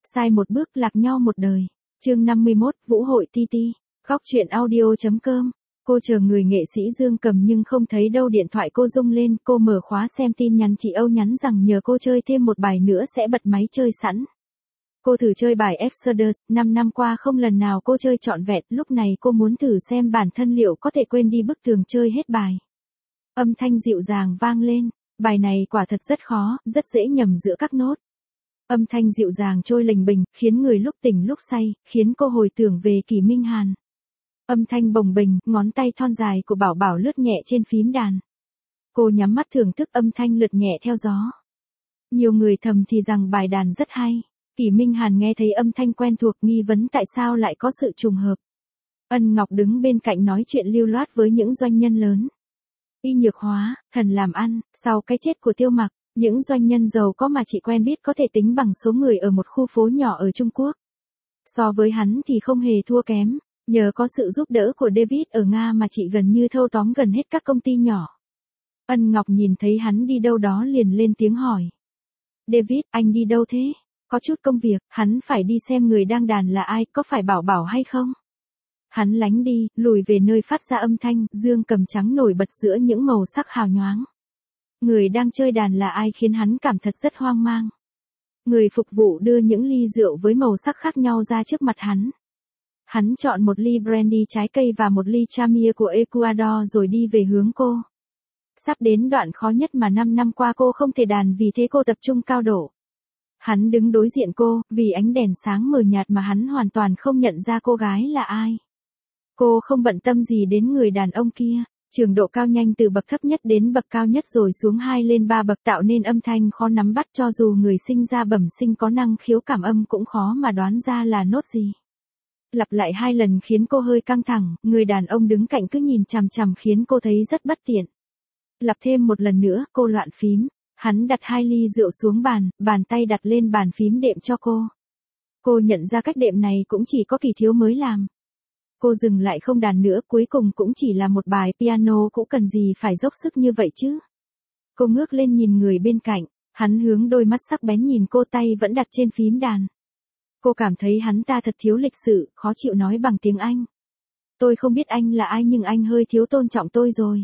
Sai một bước lạc nhau một đời. Chương 51, Vũ hội TT. Góc truyện audio.com. Cô chờ người nghệ sĩ Dương Cầm nhưng không thấy đâu, điện thoại cô rung lên, cô mở khóa xem tin nhắn chị Âu nhắn rằng nhờ cô chơi thêm một bài nữa sẽ bật máy chơi sẵn. Cô thử chơi bài Exodus, 5 năm qua không lần nào cô chơi trọn vẹn, lúc này cô muốn thử xem bản thân liệu có thể quên đi bức tường chơi hết bài. Âm thanh dịu dàng vang lên, bài này quả thật rất khó, rất dễ nhầm giữa các nốt. Âm thanh dịu dàng trôi lềnh bềnh, khiến người lúc tỉnh lúc say, khiến cô hồi tưởng về Kỷ Minh Hàn. Âm thanh bồng bềnh, ngón tay thon dài của Bảo Bảo lướt nhẹ trên phím đàn. Cô nhắm mắt thưởng thức âm thanh lượt nhẹ theo gió. Nhiều người thầm thì rằng bài đàn rất hay. Kỷ Minh Hàn nghe thấy âm thanh quen thuộc, nghi vấn tại sao lại có sự trùng hợp. Ân Ngọc đứng bên cạnh nói chuyện lưu loát với những doanh nhân lớn. Y Nhược Hóa, Thần làm ăn, sau cái chết của Tiêu Mặc, những doanh nhân giàu có mà chị quen biết có thể tính bằng số người ở một khu phố nhỏ ở Trung Quốc. So với hắn thì không hề thua kém, nhờ có sự giúp đỡ của David ở Nga mà chị gần như thâu tóm gần hết các công ty nhỏ. Ân Ngọc nhìn thấy hắn đi đâu đó liền lên tiếng hỏi. David, anh đi đâu thế? Có chút công việc, hắn phải đi xem người đang đàn là ai, có phải Bảo Bảo hay không? Hắn lánh đi, lùi về nơi phát ra âm thanh, Dương Cầm trắng nổi bật giữa những màu sắc hào nhoáng. Người đang chơi đàn là ai khiến hắn cảm thật rất hoang mang. Người phục vụ đưa những ly rượu với màu sắc khác nhau ra trước mặt hắn. Hắn chọn một ly brandy trái cây và một ly chamia của Ecuador rồi đi về hướng cô. Sắp đến đoạn khó nhất mà 5 năm qua cô không thể đàn, vì thế cô tập trung cao độ. Hắn đứng đối diện cô, vì ánh đèn sáng mờ nhạt mà hắn hoàn toàn không nhận ra cô gái là ai. Cô không bận tâm gì đến người đàn ông kia. Trường độ cao nhanh từ bậc thấp nhất đến bậc cao nhất rồi xuống 2 lên 3 bậc tạo nên âm thanh khó nắm bắt, cho dù người sinh ra bẩm sinh có năng khiếu cảm âm cũng khó mà đoán ra là nốt gì. Lặp lại 2 lần khiến cô hơi căng thẳng, người đàn ông đứng cạnh cứ nhìn chằm chằm khiến cô thấy rất bất tiện. Lặp thêm một lần nữa, cô loạn phím. Hắn đặt 2 ly rượu xuống bàn, bàn tay đặt lên bàn phím đệm cho cô. Cô nhận ra cách đệm này cũng chỉ có Kỳ Thiếu mới làm. Cô dừng lại không đàn nữa, cuối cùng cũng chỉ là một bài piano, cũng cần gì phải dốc sức như vậy chứ. Cô ngước lên nhìn người bên cạnh, hắn hướng đôi mắt sắc bén nhìn cô, tay vẫn đặt trên phím đàn. Cô cảm thấy hắn ta thật thiếu lịch sự, khó chịu nói bằng tiếng Anh. Tôi không biết anh là ai nhưng anh hơi thiếu tôn trọng tôi rồi.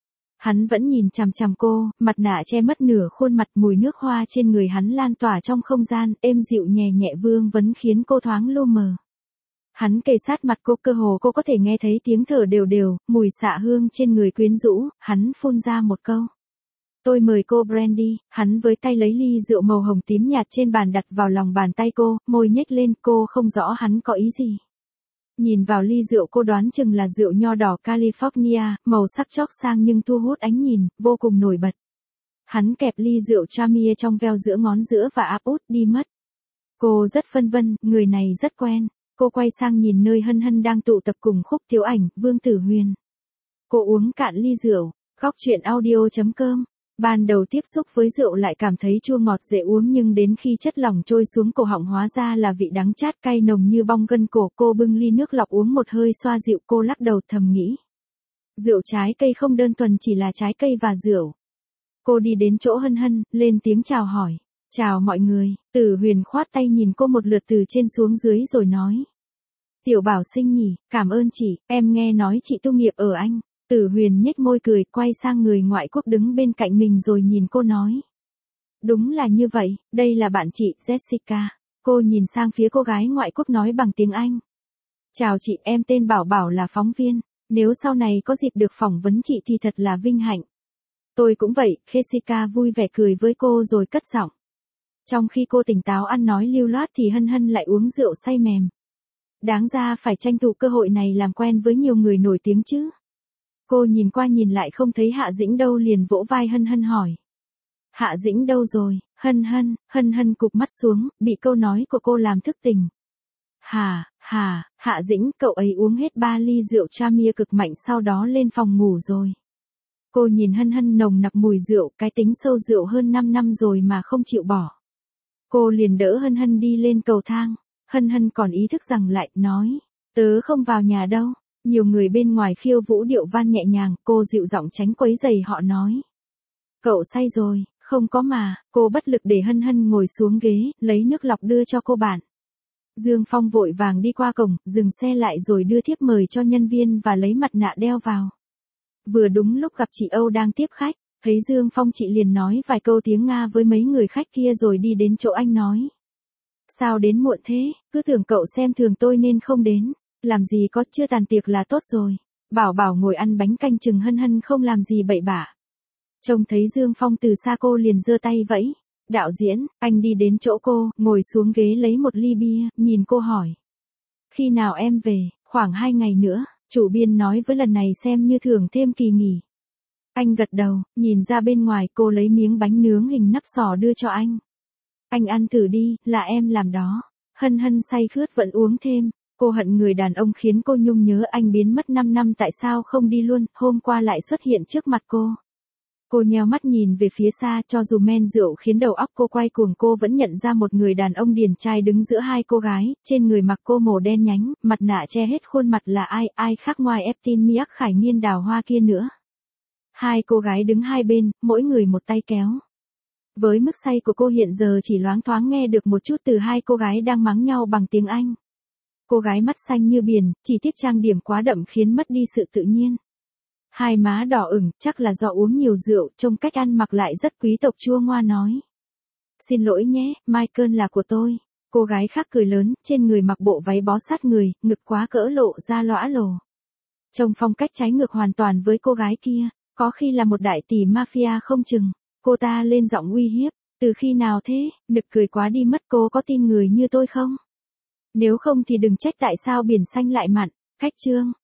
Hắn vẫn nhìn chằm chằm cô, mặt nạ che mất nửa khuôn mặt, mùi nước hoa trên người hắn lan tỏa trong không gian, êm dịu nhẹ nhẹ vương vấn khiến cô thoáng lu mờ. Hắn kề sát mặt cô, cơ hồ cô có thể nghe thấy tiếng thở đều đều, mùi xạ hương trên người quyến rũ, hắn phun ra một câu. Tôi mời cô brandy, hắn với tay lấy ly rượu màu hồng tím nhạt trên bàn đặt vào lòng bàn tay cô, môi nhếch lên, cô không rõ hắn có ý gì. Nhìn vào ly rượu cô đoán chừng là rượu nho đỏ California, màu sắc chót sang nhưng thu hút ánh nhìn, vô cùng nổi bật. Hắn kẹp ly rượu Chamia trong veo giữa ngón giữa và áp út đi mất. Cô rất phân vân, người này rất quen. Cô quay sang nhìn nơi Hân Hân đang tụ tập cùng Khúc Thiếu Ảnh, Vương Tử Huyền. Cô uống cạn ly rượu. Góc truyện audio.com. Ban đầu tiếp xúc với rượu lại cảm thấy chua ngọt dễ uống, nhưng đến khi chất lỏng trôi xuống cổ họng hóa ra là vị đắng chát cay nồng như bong gân cổ. Cô bưng ly nước lọc uống một hơi xoa dịu, cô lắc đầu thầm nghĩ. Rượu trái cây không đơn thuần chỉ là trái cây và rượu. Cô đi đến chỗ Hân Hân, lên tiếng chào hỏi. Chào mọi người, Tử Huyền khoát tay nhìn cô một lượt từ trên xuống dưới rồi nói. Tiểu Bảo xinh nhỉ, cảm ơn chị, em nghe nói chị tu nghiệp ở Anh. Tử Huyền nhếch môi cười, quay sang người ngoại quốc đứng bên cạnh mình rồi nhìn cô nói. Đúng là như vậy, đây là bạn chị, Jessica. Cô nhìn sang phía cô gái ngoại quốc nói bằng tiếng Anh. Chào chị, em tên Bảo Bảo là phóng viên. Nếu sau này có dịp được phỏng vấn chị thì thật là vinh hạnh. Tôi cũng vậy, Jessica vui vẻ cười với cô rồi cất giọng. Trong khi cô tỉnh táo ăn nói lưu loát thì Hân Hân lại uống rượu say mềm. Đáng ra phải tranh thủ cơ hội này làm quen với nhiều người nổi tiếng chứ. Cô nhìn qua nhìn lại không thấy Hạ Dĩnh đâu liền vỗ vai Hân Hân hỏi. Hạ Dĩnh đâu rồi? Hân Hân cụp mắt xuống, bị câu nói của cô làm thức tỉnh. Hạ Dĩnh, cậu ấy uống hết 3 ly rượu Chamia cực mạnh sau đó lên phòng ngủ rồi. Cô nhìn Hân Hân nồng nặc mùi rượu, cái tính sâu rượu hơn 5 năm rồi mà không chịu bỏ. Cô liền đỡ Hân Hân đi lên cầu thang. Hân Hân còn ý thức rằng lại, nói. Tớ không vào nhà đâu. Nhiều người bên ngoài khiêu vũ điệu van nhẹ nhàng, cô dịu giọng tránh quấy rầy họ nói. Cậu say rồi, không có mà, cô bất lực để Hân Hân ngồi xuống ghế, lấy nước lọc đưa cho cô bạn. Dương Phong vội vàng đi qua cổng, dừng xe lại rồi đưa thiếp mời cho nhân viên và lấy mặt nạ đeo vào. Vừa đúng lúc gặp chị Âu đang tiếp khách, thấy Dương Phong chị liền nói vài câu tiếng Nga với mấy người khách kia rồi đi đến chỗ anh nói. Sao đến muộn thế, cứ tưởng cậu xem thường tôi nên không đến, làm gì có, chưa tàn tiệc là tốt rồi. Bảo Bảo ngồi ăn bánh canh chừng hân hân không làm gì bậy bạ. Trông thấy Dương Phong từ xa cô liền giơ tay vẫy. Đạo diễn, anh đi đến chỗ cô, ngồi xuống ghế lấy một ly bia, nhìn cô hỏi. Khi nào em về, khoảng 2 ngày nữa, chủ biên nói với lần này xem như thưởng thêm kỳ nghỉ. Anh gật đầu, nhìn ra bên ngoài cô lấy miếng bánh nướng hình nắp sò đưa cho anh. Anh ăn thử đi, là em làm đó. Hân hân say khướt vẫn uống thêm. Cô hận người đàn ông khiến cô nhung nhớ anh biến mất 5 năm tại sao không đi luôn, hôm qua lại xuất hiện trước mặt cô. Cô nheo mắt nhìn về phía xa, cho dù men rượu khiến đầu óc cô quay cuồng cô vẫn nhận ra một người đàn ông điển trai đứng giữa hai cô gái, trên người mặc cô màu đen nhánh, mặt nạ che hết khuôn mặt là ai khác ngoài Eptin Miak Khải Nghiên Đào Hoa kia nữa. Hai cô gái đứng hai bên, mỗi người một tay kéo. Với mức say của cô hiện giờ chỉ loáng thoáng nghe được một chút từ hai cô gái đang mắng nhau bằng tiếng Anh. Cô gái mắt xanh như biển, chỉ tiếc trang điểm quá đậm khiến mất đi sự tự nhiên. Hai má đỏ ửng, chắc là do uống nhiều rượu, trông cách ăn mặc lại rất quý tộc chua ngoa nói. Xin lỗi nhé, Michael là của tôi. Cô gái khác cười lớn, trên người mặc bộ váy bó sát người, ngực quá cỡ lộ ra lõa lồ. Trông phong cách trái ngược hoàn toàn với cô gái kia, có khi là một đại tỷ mafia không chừng. Cô ta lên giọng uy hiếp, từ khi nào thế, nực cười quá đi mất, cô có tin người như tôi không? Nếu không thì đừng trách tại sao biển xanh lại mặn. Khách trương,